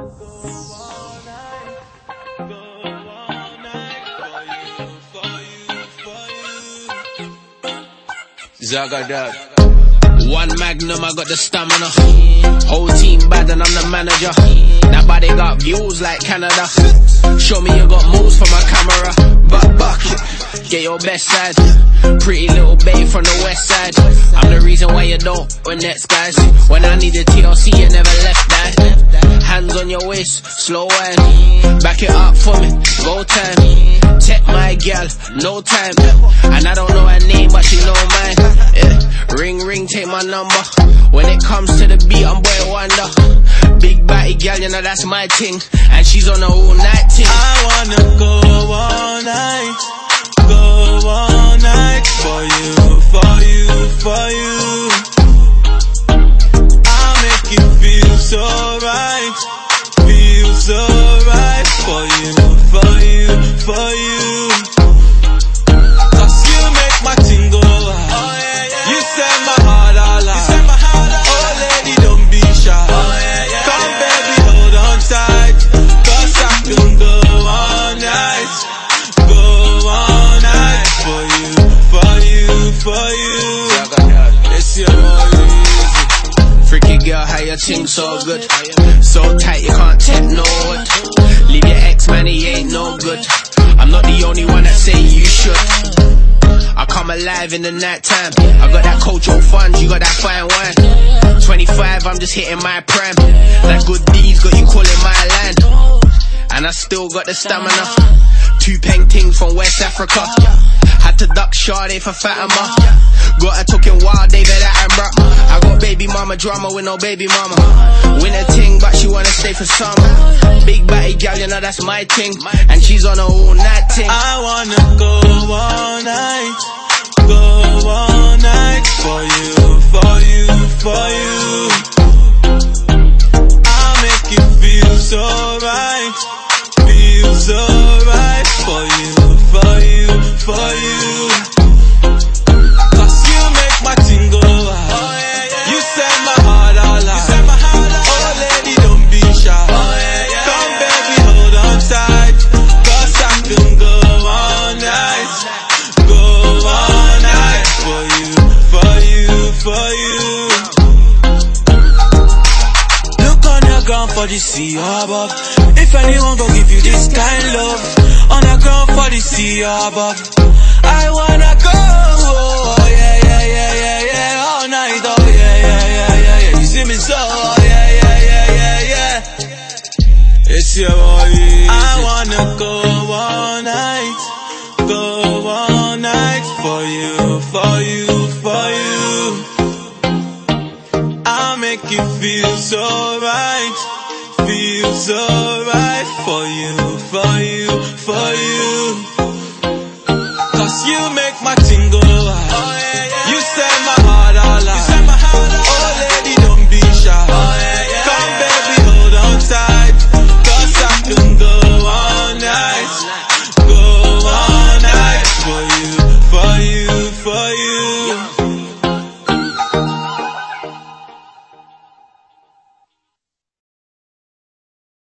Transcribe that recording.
Zagadad. One magnum, I got the stamina. Whole team bad and I'm the manager. That body got views like Canada. Show me you got moves for my camera. Buck, get your best side. Pretty little babe from the west side. I'm the reason why you don't win next guys. When I needed TLC, you never left that. Hands on your waist, slow wine. Back it up for me, go time. Check my gal, no time. And I don't know her name, but she know mine. Yeah. Ring, take my number. When it comes to the beat, I'm boy wonder. Big body gal, you know that's my thing. And she's on a all night thing. I wanna go all night. Go all night for you, for you, for you. I'll make you feel so right. Feel so right for you, for you, for you. Cause you make my thing go out. You set my heart all out. Oh lady, don't be shy. Come baby, hold on tight. Cause I can go all night. Go all night for you, for you, for you. It's your easy. Freaky girl, how your ting so good. So tight you can't take no word. Leave your ex man, he ain't no good. I'm not the only one that say you should. I come alive in the night time. I got that cultural funds, you got that fine wine. 25, I'm just hitting my prime. That good deeds got you calling my line. And I still got the stamina. 2 paintings from West Africa. Had to duck Sade for Fatima. Got her talking wild, David Attenborough. I got baby mama drama with no baby mama. Win a ting, but she wanna stay for summer. Big body gal, you know that's my ting. And she's on a all night ting. I wanna go all night. Go all night for you, for you, for you. I'll make you feel so right. Feel so right for you, for you, for you. Cause you make my thing go out. You set my heart all out. Oh lady, don't be shy. Come baby, hold on tight. Cause I can go all night. Go all night for you, for you, for you. Look on the ground for the sea above. If anyone gon' give you this kind love, on the ground for the sea above. I wanna go, oh yeah, yeah, yeah, yeah, yeah, all night, oh yeah, yeah, yeah, yeah, yeah. You see me so, oh yeah, yeah, yeah, yeah, yeah. It's your boy Easy. I wanna go all night, go all night for you, for you, for you. I'll make you feel so right, feel so